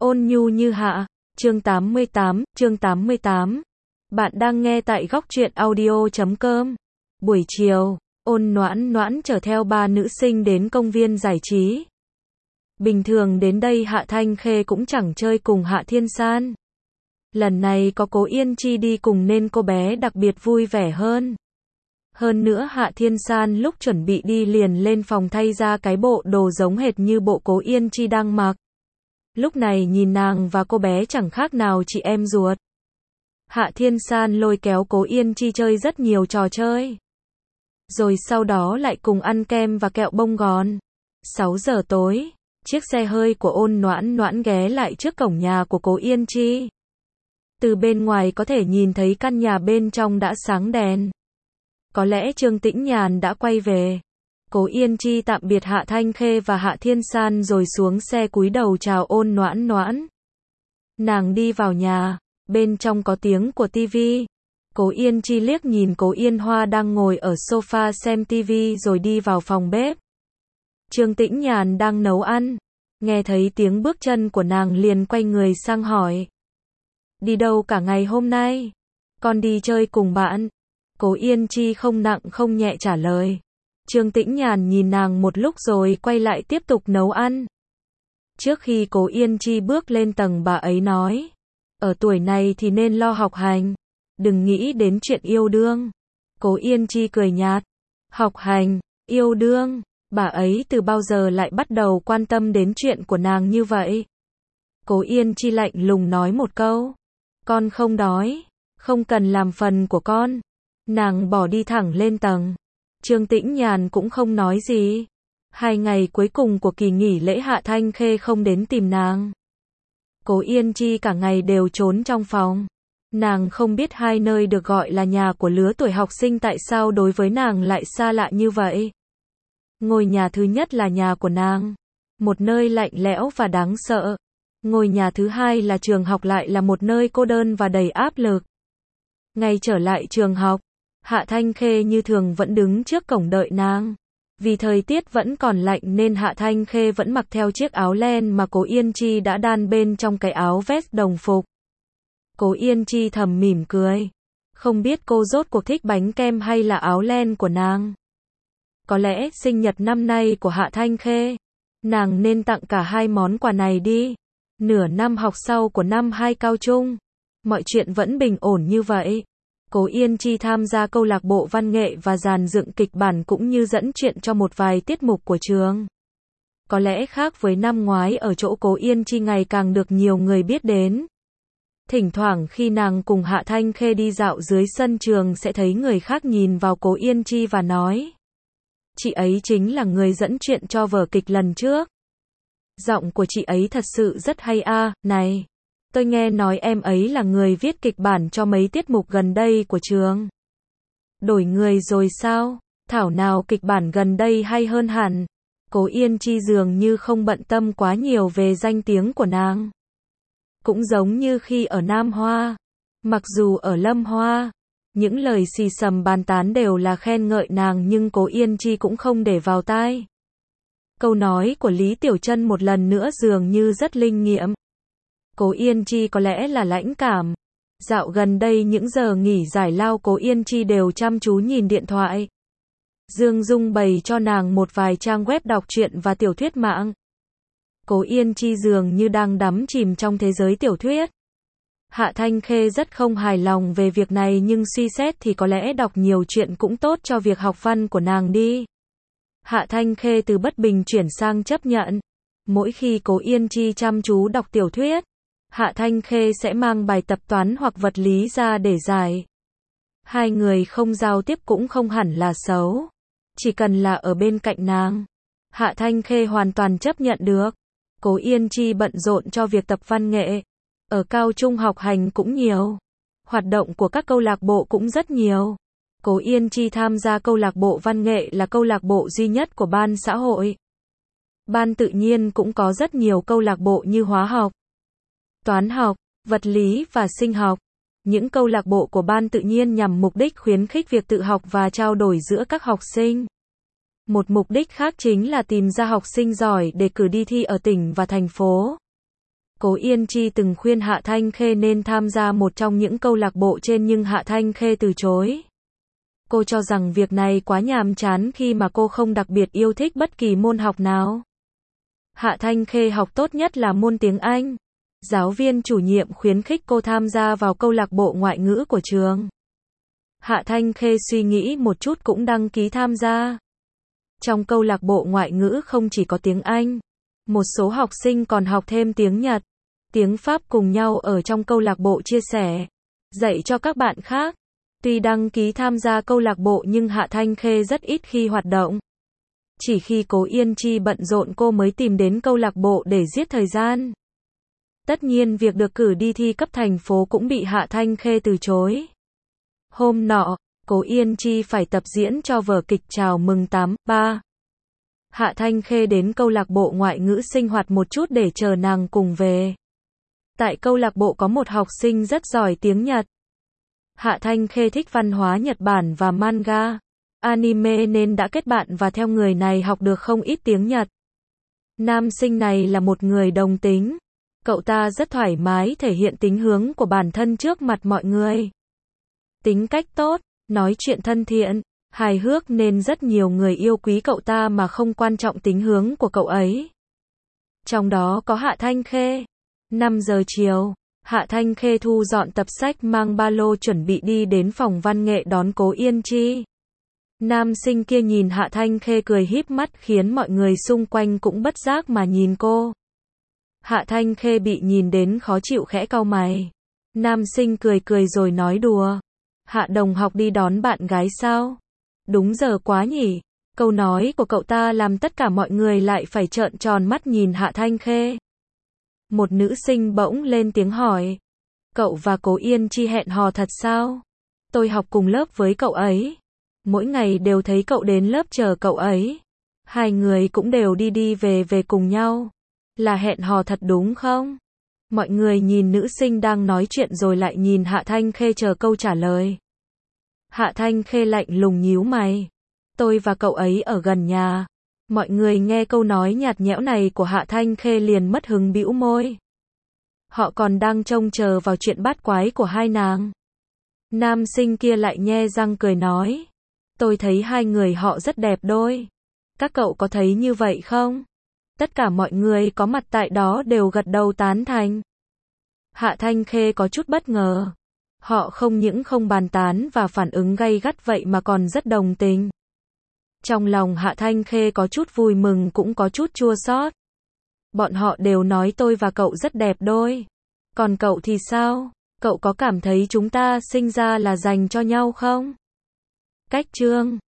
Ôn nhu như hạ, chương 88. Bạn đang nghe tại Góc Truyện Audio.com. Buổi chiều, Ôn Noãn Noãn chở theo ba nữ sinh đến công viên giải trí. Bình thường đến đây Hạ Thanh Khê cũng chẳng chơi cùng Hạ Thiên San. Lần này có Cố Yên Chi đi cùng nên cô bé đặc biệt vui vẻ hơn. Hơn nữa Hạ Thiên San lúc chuẩn bị đi liền lên phòng thay ra cái bộ đồ giống hệt như bộ Cố Yên Chi đang mặc. Lúc này nhìn nàng và cô bé chẳng khác nào chị em ruột. Hạ Thiên San lôi kéo Cố Yên Chi chơi rất nhiều trò chơi. Rồi sau đó lại cùng ăn kem và kẹo bông gòn. 6 giờ tối, chiếc xe hơi của Ôn Noãn Noãn ghé lại trước cổng nhà của Cố Yên Chi. Từ bên ngoài có thể nhìn thấy căn nhà bên trong đã sáng đèn. Có lẽ Trương Tĩnh Nhàn đã quay về. Cố Yên Chi tạm biệt Hạ Thanh Khê và Hạ Thiên San rồi xuống xe cúi đầu chào Ôn Noãn Noãn. Nàng đi vào nhà, bên trong có tiếng của tivi. Cố Yên Chi liếc nhìn Cố Yên Hoa đang ngồi ở sofa xem tivi rồi đi vào phòng bếp. Trương Tĩnh Nhàn đang nấu ăn, nghe thấy tiếng bước chân của nàng liền quay người sang hỏi. Đi đâu cả ngày hôm nay? Con đi chơi cùng bạn. Cố Yên Chi không nặng không nhẹ trả lời. Trương Tĩnh Nhàn nhìn nàng một lúc rồi quay lại tiếp tục nấu ăn. Trước khi Cố Yên Chi bước lên tầng bà ấy nói. Ở tuổi này thì nên lo học hành. Đừng nghĩ đến chuyện yêu đương. Cố Yên Chi cười nhạt. Học hành, yêu đương. Bà ấy từ bao giờ lại bắt đầu quan tâm đến chuyện của nàng như vậy? Cố Yên Chi lạnh lùng nói một câu. Con không đói. Không cần làm phần của con. Nàng bỏ đi thẳng lên tầng. Trương Tĩnh Nhàn cũng không nói gì. 2 ngày cuối cùng của kỳ nghỉ lễ Hạ Thanh Khê không đến tìm nàng. Cố Yên Chi cả ngày đều trốn trong phòng. Nàng không biết hai nơi được gọi là nhà của lứa tuổi học sinh tại sao đối với nàng lại xa lạ như vậy. Ngôi nhà thứ nhất là nhà của nàng. Một nơi lạnh lẽo và đáng sợ. Ngôi nhà thứ hai là trường học lại là một nơi cô đơn và đầy áp lực. Ngày trở lại trường học, Hạ Thanh Khê như thường vẫn đứng trước cổng đợi nàng. Vì thời tiết vẫn còn lạnh nên Hạ Thanh Khê vẫn mặc theo chiếc áo len mà Cố Yên Chi đã đan bên trong cái áo vest đồng phục. Cố Yên Chi thầm mỉm cười. Không biết cô rốt cuộc thích bánh kem hay là áo len của nàng. Có lẽ sinh nhật năm nay của Hạ Thanh Khê, nàng nên tặng cả hai món quà này đi. Nửa năm học sau của năm 2 cao trung, mọi chuyện vẫn bình ổn như vậy. Cố Yên Chi tham gia câu lạc bộ văn nghệ và dàn dựng kịch bản cũng như dẫn chuyện cho một vài tiết mục của trường. Có lẽ khác với năm ngoái ở chỗ Cố Yên Chi ngày càng được nhiều người biết đến. Thỉnh thoảng khi nàng cùng Hạ Thanh Khê đi dạo dưới sân trường sẽ thấy người khác nhìn vào Cố Yên Chi và nói. Chị ấy chính là người dẫn chuyện cho vở kịch lần trước. Giọng của chị ấy thật sự rất hay a. Này, tôi nghe nói em ấy là người viết kịch bản cho mấy tiết mục gần đây của trường. Đổi người rồi sao? Thảo nào kịch bản gần đây hay hơn hẳn. Cố Yên Chi dường như không bận tâm quá nhiều về danh tiếng của nàng. Cũng giống như khi ở Nam Hoa. Mặc dù ở Lâm Hoa, những lời xì xầm bàn tán đều là khen ngợi nàng nhưng Cố Yên Chi cũng không để vào tai. Câu nói của Lý Tiểu Trân một lần nữa dường như rất linh nghiệm. Cố Yên Chi có lẽ là lãnh cảm. Dạo gần đây những giờ nghỉ giải lao Cố Yên Chi đều chăm chú nhìn điện thoại. Dương Dung bày cho nàng một vài trang web đọc truyện và tiểu thuyết mạng. Cố Yên Chi dường như đang đắm chìm trong thế giới tiểu thuyết. Hạ Thanh Khê rất không hài lòng về việc này nhưng suy xét thì có lẽ đọc nhiều chuyện cũng tốt cho việc học văn của nàng đi. Hạ Thanh Khê từ bất bình chuyển sang chấp nhận. Mỗi khi Cố Yên Chi chăm chú đọc tiểu thuyết, Hạ Thanh Khê sẽ mang bài tập toán hoặc vật lý ra để giải. Hai người không giao tiếp cũng không hẳn là xấu. Chỉ cần là ở bên cạnh nàng, Hạ Thanh Khê hoàn toàn chấp nhận được. Cố Yên Chi bận rộn cho việc tập văn nghệ. Ở cao trung học hành cũng nhiều. Hoạt động của các câu lạc bộ cũng rất nhiều. Cố Yên Chi tham gia câu lạc bộ văn nghệ là câu lạc bộ duy nhất của ban xã hội. Ban tự nhiên cũng có rất nhiều câu lạc bộ như hóa học, toán học, vật lý và sinh học. Những câu lạc bộ của ban tự nhiên nhằm mục đích khuyến khích việc tự học và trao đổi giữa các học sinh. Một mục đích khác chính là tìm ra học sinh giỏi để cử đi thi ở tỉnh và thành phố. Cố Yên Chi từng khuyên Hạ Thanh Khê nên tham gia một trong những câu lạc bộ trên nhưng Hạ Thanh Khê từ chối. Cô cho rằng việc này quá nhàm chán khi mà cô không đặc biệt yêu thích bất kỳ môn học nào. Hạ Thanh Khê học tốt nhất là môn tiếng Anh. Giáo viên chủ nhiệm khuyến khích cô tham gia vào câu lạc bộ ngoại ngữ của trường. Hạ Thanh Khê suy nghĩ một chút cũng đăng ký tham gia. Trong câu lạc bộ ngoại ngữ không chỉ có tiếng Anh, một số học sinh còn học thêm tiếng Nhật, tiếng Pháp cùng nhau ở trong câu lạc bộ chia sẻ, dạy cho các bạn khác. Tuy đăng ký tham gia câu lạc bộ nhưng Hạ Thanh Khê rất ít khi hoạt động. Chỉ khi Cố Yên Chi bận rộn cô mới tìm đến câu lạc bộ để giết thời gian. Tất nhiên việc được cử đi thi cấp thành phố cũng bị Hạ Thanh Khê từ chối. Hôm nọ, Cố Yên Chi phải tập diễn cho vở kịch chào mừng 8/3. Hạ Thanh Khê đến câu lạc bộ ngoại ngữ sinh hoạt một chút để chờ nàng cùng về. Tại câu lạc bộ có một học sinh rất giỏi tiếng Nhật. Hạ Thanh Khê thích văn hóa Nhật Bản và manga, anime nên đã kết bạn và theo người này học được không ít tiếng Nhật. Nam sinh này là một người đồng tính. Cậu ta rất thoải mái thể hiện tính hướng của bản thân trước mặt mọi người. Tính cách tốt, nói chuyện thân thiện, hài hước nên rất nhiều người yêu quý cậu ta mà không quan trọng tính hướng của cậu ấy. Trong đó có Hạ Thanh Khê. 5 giờ chiều, Hạ Thanh Khê thu dọn tập sách mang ba lô chuẩn bị đi đến phòng văn nghệ đón Cố Yên Chi. Nam sinh kia nhìn Hạ Thanh Khê cười híp mắt khiến mọi người xung quanh cũng bất giác mà nhìn cô. Hạ Thanh Khê bị nhìn đến khó chịu khẽ cau mày. Nam sinh cười cười rồi nói đùa. Hạ đồng học đi đón bạn gái sao? Đúng giờ quá nhỉ? Câu nói của cậu ta làm tất cả mọi người lại phải trợn tròn mắt nhìn Hạ Thanh Khê. Một nữ sinh bỗng lên tiếng hỏi. Cậu và Cố Yên Chi hẹn hò thật sao? Tôi học cùng lớp với cậu ấy. Mỗi ngày đều thấy cậu đến lớp chờ cậu ấy. Hai người cũng đều đi đi về cùng nhau. Là hẹn hò thật đúng không? Mọi người nhìn nữ sinh đang nói chuyện rồi lại nhìn Hạ Thanh Khê chờ câu trả lời. Hạ Thanh Khê lạnh lùng nhíu mày. Tôi và cậu ấy ở gần nhà. Mọi người nghe câu nói nhạt nhẽo này của Hạ Thanh Khê liền mất hứng bĩu môi. Họ còn đang trông chờ vào chuyện bát quái của hai nàng. Nam sinh kia lại nhe răng cười nói. Tôi thấy hai người họ rất đẹp đôi. Các cậu có thấy như vậy không? Tất cả mọi người có mặt tại đó đều gật đầu tán thành. Hạ Thanh Khê có chút bất ngờ. Họ không những không bàn tán và phản ứng gay gắt vậy mà còn rất đồng tình. Trong lòng Hạ Thanh Khê có chút vui mừng cũng có chút chua xót. Bọn họ đều nói tôi và cậu rất đẹp đôi. Còn cậu thì sao? Cậu có cảm thấy chúng ta sinh ra là dành cho nhau không? Cách chương